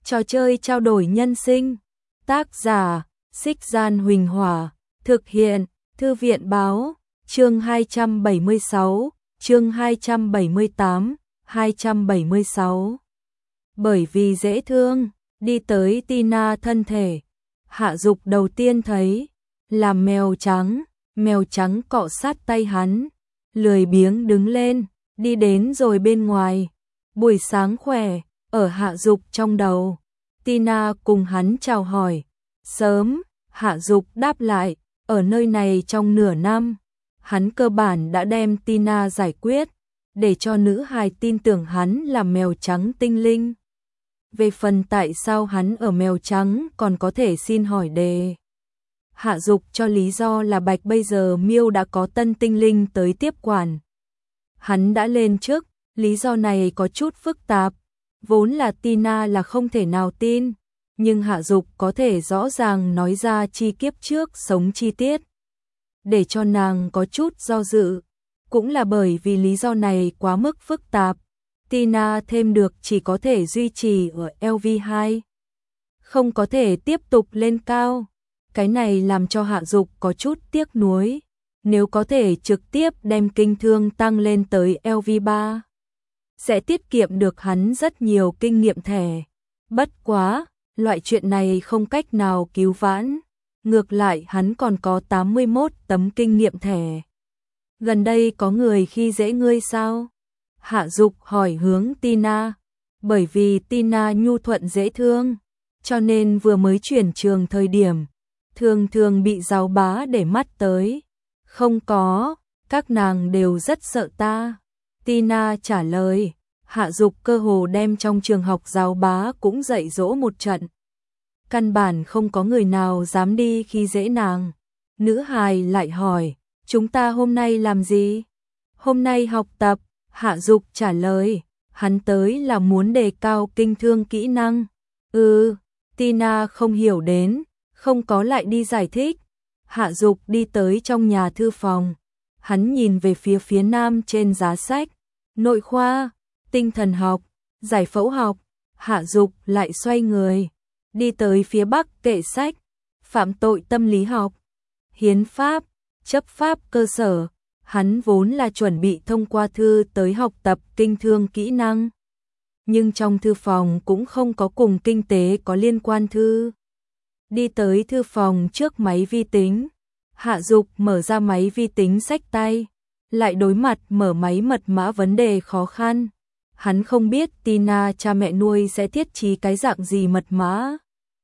Trò chơi trao đổi nhân sinh. Tác giả: Xích Gian Huỳnh Hỏa. Thực hiện: Thư viện Báo. Chương 276, chương 278, 276. Bởi vì dễ thương, đi tới Tina thân thể. Hạ Dục đầu tiên thấy là mèo trắng cọ sát tay hắn, lười biếng đứng lên, đi đến rồi bên ngoài. Buổi sáng khỏe, ở Hạ Dục trong đầu. Tina cùng hắn chào hỏi. Sớm, Hạ Dục đáp lại, ở nơi này trong nửa năm, hắn cơ bản đã đem Tina giải quyết, để cho nữ hài tin tưởng hắn là mèo trắng tinh linh. Về phần tại sao hắn ở mèo trắng còn có thể xin hỏi đề. Hạ Dục cho lý do là Bạch bây giờ Miêu đã có tân tinh linh tới tiếp quản. Hắn đã lên chức, lý do này có chút phức tạp, vốn là Tina là không thể nào tin, nhưng Hạ Dục có thể rõ ràng nói ra chi kiếp trước sống chi tiết, để cho nàng có chút do dự. Cũng là bởi vì lý do này quá mức phức tạp, Tina thêm được chỉ có thể duy trì ở LV2, không có thể tiếp tục lên cao. Cái này làm cho Hạ Dục có chút tiếc nuối, nếu có thể trực tiếp đem kinh thương tăng lên tới LV3, sẽ tiết kiệm được hắn rất nhiều kinh nghiệm thẻ. Bất quá, loại chuyện này không cách nào cứu vãn, ngược lại hắn còn có 81 tấm kinh nghiệm thẻ. Gần đây có người khi dễ ngươi sao? Hạ Dục hỏi hướng Tina, bởi vì Tina nhu thuận dễ thương, cho nên vừa mới chuyển trường thời điểm, thường bị giáo bá để mắt tới. Không có, các nàng đều rất sợ ta. Tina trả lời. Hạ Dục cơ hồ đem trong trường học giáo bá cũng dạy dỗ một trận. Căn bản không có người nào dám đi khi dễ nàng. Nữ hài lại hỏi, chúng ta hôm nay làm gì? Hôm nay học tập, Hạ Dục trả lời, hắn tới là muốn đề cao kinh thương kỹ năng. Tina không hiểu đến, không có lại đi giải thích. Hạ Dục đi tới trong nhà thư phòng, hắn nhìn về phía nam trên giá sách, nội khoa, tinh thần học, giải phẫu học. Hạ Dục lại xoay người, đi tới phía bắc kệ sách, phạm tội tâm lý học, hiến pháp, chấp pháp cơ sở. Hắn vốn là chuẩn bị thông qua thư tới học tập kinh thương kỹ năng, nhưng trong thư phòng cũng không có cùng kinh tế có liên quan thư. Đi tới thư phòng trước máy vi tính, Hạ Dục mở ra máy vi tính xách tay, lại đối mặt mở máy mật mã vấn đề khó khăn. Hắn không biết Tina cha mẹ nuôi sẽ thiết trí cái dạng gì mật mã.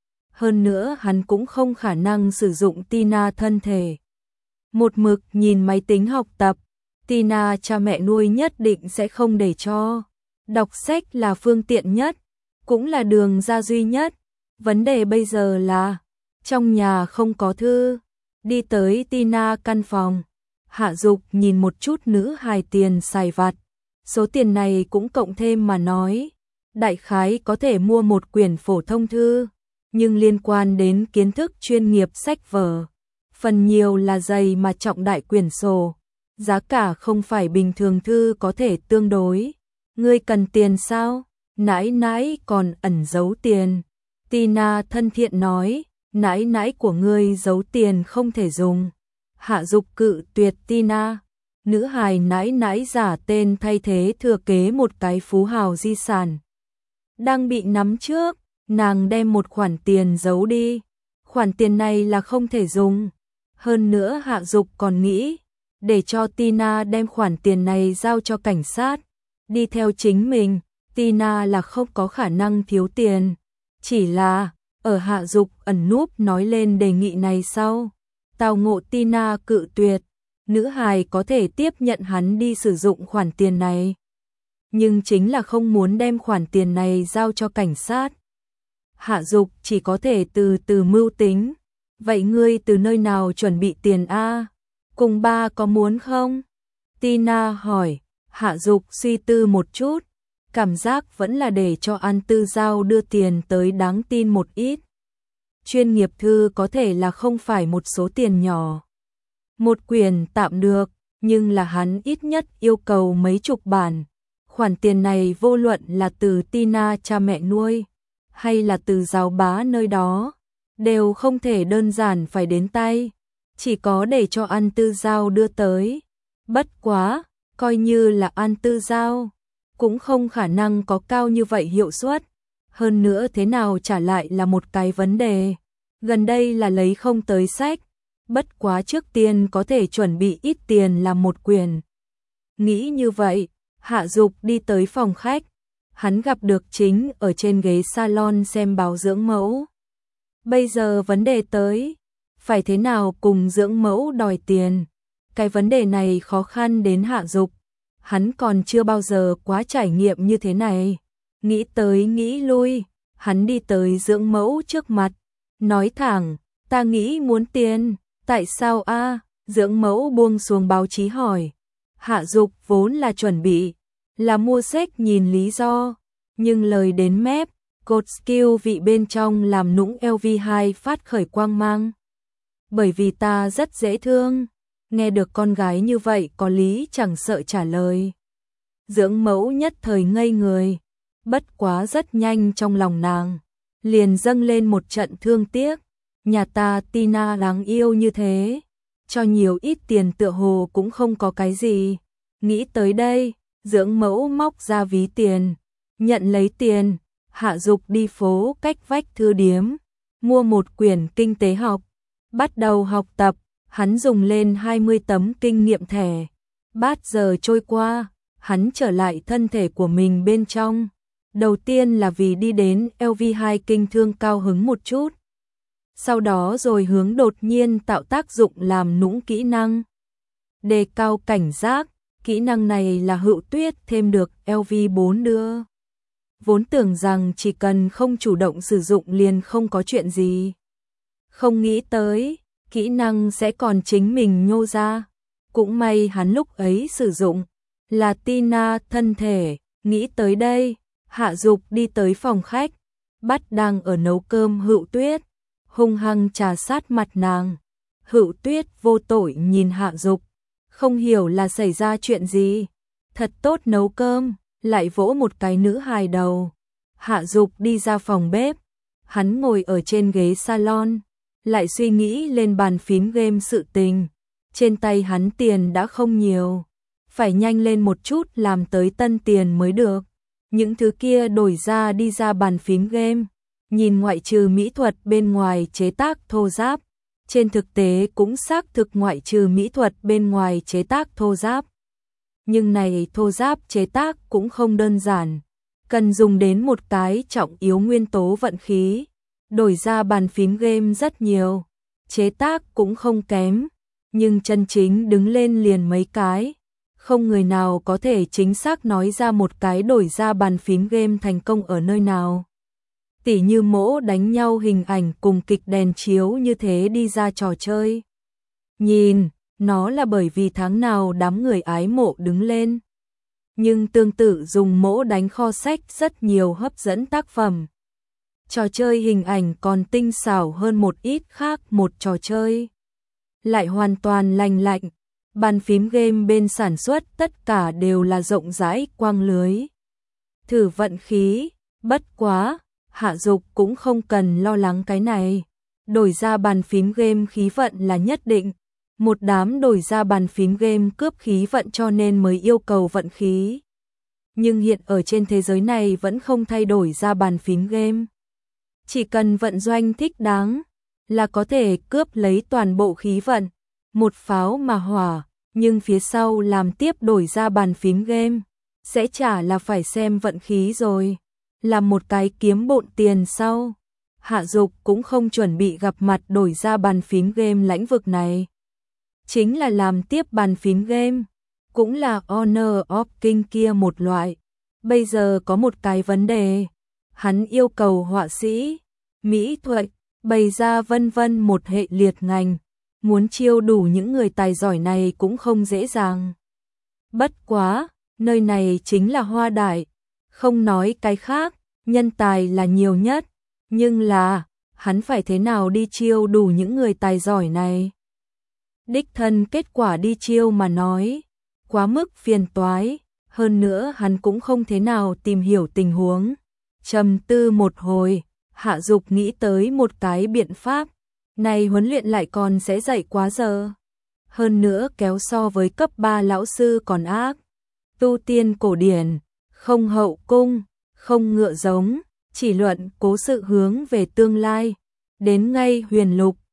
Hơn nữa hắn cũng không khả năng sử dụng Tina thân thể. Một mực nhìn máy tính học tập, Tina cha mẹ nuôi nhất định sẽ không để cho. Đọc sách là phương tiện nhất, cũng là đường ra duy nhất. Vấn đề bây giờ là, trong nhà không có thư. Đi tới Tina căn phòng, Hạ Dục nhìn một chút nữ hài tiền xài vặt. Số tiền này cũng cộng thêm mà nói, đại khái có thể mua một quyển phổ thông thư, nhưng liên quan đến kiến thức chuyên nghiệp sách vở, phần nhiều là dày mà trọng đại quyển sổ, giá cả không phải bình thường thư có thể tương đối. Ngươi cần tiền sao? Nãi nãi còn ẩn giấu tiền. Tina thân thiện nói, nãi nãi của ngươi giấu tiền không thể dùng. Hạ Dục cự tuyệt Tina. Nữ hài nãi nãi giả tên thay thế thừa kế một cái phú hào di sản đang bị nắm trước, nàng đem một khoản tiền giấu đi. Khoản tiền này là không thể dùng. Hơn nữa Hạ Dục còn nghĩ để cho Tina đem khoản tiền này giao cho cảnh sát, đi theo chính mình. Tina là không có khả năng thiếu tiền. Chỉ là, ở Hạ Dục ẩn núp nói lên đề nghị này sau, tào ngộ Tina cự tuyệt. Nữ hài có thể tiếp nhận hắn đi sử dụng khoản tiền này, nhưng chính là không muốn đem khoản tiền này giao cho cảnh sát. Hạ Dục chỉ có thể từ từ mưu tính. Vậy ngươi từ nơi nào chuẩn bị tiền a? Cùng ba có muốn không? Tina hỏi. Hạ Dục suy tư một chút, cảm giác vẫn là để cho An Tư Giao đưa tiền tới đáng tin một ít. Chuyên nghiệp thư có thể là không phải một số tiền nhỏ. Một quyển tạm được, nhưng là hắn ít nhất yêu cầu mấy chục bản. Khoản tiền này vô luận là từ Tina cha mẹ nuôi, hay là từ giáo bá nơi đó, đều không thể đơn giản phải đến tay, chỉ có để cho An Tư Giao đưa tới. Bất quá, coi như là An Tư Giao, cũng không khả năng có cao như vậy hiệu suất. Hơn nữa thế nào trả lại là một cái vấn đề. Gần đây là lấy không tới sách, bất quá trước tiên có thể chuẩn bị ít tiền làm một quyển. Nghĩ như vậy, Hạ Dục đi tới phòng khách, hắn gặp được chính ở trên ghế salon xem báo dưỡng mẫu. Bây giờ vấn đề tới, phải thế nào cùng dưỡng mẫu đòi tiền. Cái vấn đề này khó khăn đến Hạ Dục, hắn còn chưa bao giờ quá trải nghiệm như thế này. Nghĩ tới nghĩ lui, hắn đi tới dưỡng mẫu trước mặt, nói thẳng, ta nghĩ muốn tiền. Tại sao a? Dưỡng mẫu buông xuống báo chí hỏi. Hạ Dục vốn là chuẩn bị là mua sách nhìn lý do, nhưng lời đến mép, cột skill vị bên trong làm nũng LV2 phát khởi quang mang. Bởi vì ta rất dễ thương. Nghe được con gái như vậy có lý chẳng sợ trả lời. Dưỡng mẫu nhất thời ngây người, bất quá rất nhanh trong lòng nàng liền dâng lên một trận thương tiếc. Nhà ta Tina đáng yêu như thế, cho nhiều ít tiền tựa hồ cũng không có cái gì. Nghĩ tới đây, dưỡng mẫu móc ra ví tiền, nhận lấy tiền. Hạ Dục đi phố cách vách thư điếm, mua một quyển kinh tế học, bắt đầu học tập. Hắn dùng lên 20 tấm kinh nghiệm thẻ. Bát giờ trôi qua, hắn trở lại thân thể của mình bên trong. Đầu tiên là vì đi đến LV2 kinh thương cao hứng một chút. Sau đó rồi hướng đột nhiên tạo tác dụng làm nũng kỹ năng. Đề cao cảnh giác, kỹ năng này là Hựu Tuyết thêm được LV4 đưa. Vốn tưởng rằng chỉ cần không chủ động sử dụng liền không có chuyện gì. Không nghĩ tới, kỹ năng sẽ còn chính mình nhô ra. Cũng may hắn lúc ấy sử dụng là Tina thân thể. Nghĩ tới đây, Hạ Dục đi tới phòng khách, bắt đang ở nấu cơm Hựu Tuyết, hung hăng trà sát mặt nàng. Hựu Tuyết vô tội nhìn Hạ Dục, không hiểu là xảy ra chuyện gì. Thật tốt nấu cơm, lại vỗ một cái nữ hài đầu. Hạ Dục đi ra phòng bếp, hắn ngồi ở trên ghế salon, lại suy nghĩ lên bàn phím game sự tình. Trên tay hắn tiền đã không nhiều, phải nhanh lên một chút làm tới tân tiền mới được. Những thứ kia đổi ra đi ra bàn phím game, nhìn ngoại trừ mỹ thuật bên ngoài chế tác thô ráp, trên thực tế cũng xác thực ngoại trừ mỹ thuật bên ngoài chế tác thô ráp. Nhưng này thô ráp chế tác cũng không đơn giản, cần dùng đến một cái trọng yếu nguyên tố vận khí. Đổi ra bàn phím game rất nhiều, chế tác cũng không kém, nhưng chân chính đứng lên liền mấy cái. Không người nào có thể chính xác nói ra một cái đổi ra bàn phím game thành công ở nơi nào. Tỉ như mỗ đánh nhau hình ảnh cùng kịch đèn chiếu như thế đi ra trò chơi. Nhìn, nó là bởi vì tháng nào đám người ái mộ đứng lên. Nhưng tương tự dùng mỗ đánh kho sách rất nhiều hấp dẫn tác phẩm. Trò chơi hình ảnh còn tinh xảo hơn một ít khác một trò chơi. Lại hoàn toàn lành lạnh. Bàn phím game bên sản xuất tất cả đều là rộng rãi quang lưới. Thử vận khí, bất quá, Hạ Dục cũng không cần lo lắng cái này. Đổi ra bàn phím game khí vận là nhất định. Một đám đổi ra bàn phím game cướp khí vận cho nên mới yêu cầu vận khí. Nhưng hiện ở trên thế giới này vẫn không thay đổi ra bàn phím game. Chỉ cần vận doanh thích đáng là có thể cướp lấy toàn bộ khí vận. Một pháo mà hỏa, nhưng phía sau làm tiếp đổi ra bàn phím game, sẽ chả là phải xem vận khí rồi. Làm một cái kiếm bộn tiền sau, Hạ Dục cũng không chuẩn bị gặp mặt đổi ra bàn phím game lĩnh vực này. Chính là làm tiếp bàn phím game, cũng là Honor of King kia một loại. Bây giờ có một cái vấn đề, hắn yêu cầu họa sĩ, mỹ thuật, bày ra vân vân một hệ liệt ngành. Muốn chiêu đủ những người tài giỏi này cũng không dễ dàng. Bất quá, nơi này chính là Hoa Đại, không nói cái khác, nhân tài là nhiều nhất, nhưng là, hắn phải thế nào đi chiêu đủ những người tài giỏi này? Đích thân kết quả đi chiêu mà nói, quá mức phiền toái, hơn nữa hắn cũng không thế nào tìm hiểu tình huống. Trầm tư một hồi, Hạ Dục nghĩ tới một cái biện pháp, này huấn luyện lại còn sẽ dậy quá giờ. Hơn nữa kéo so với cấp 3 lão sư còn ác. Tu tiên cổ điển, không hậu cung, không ngựa giống, chỉ luận cố sự hướng về tương lai. Đến ngay huyền lục,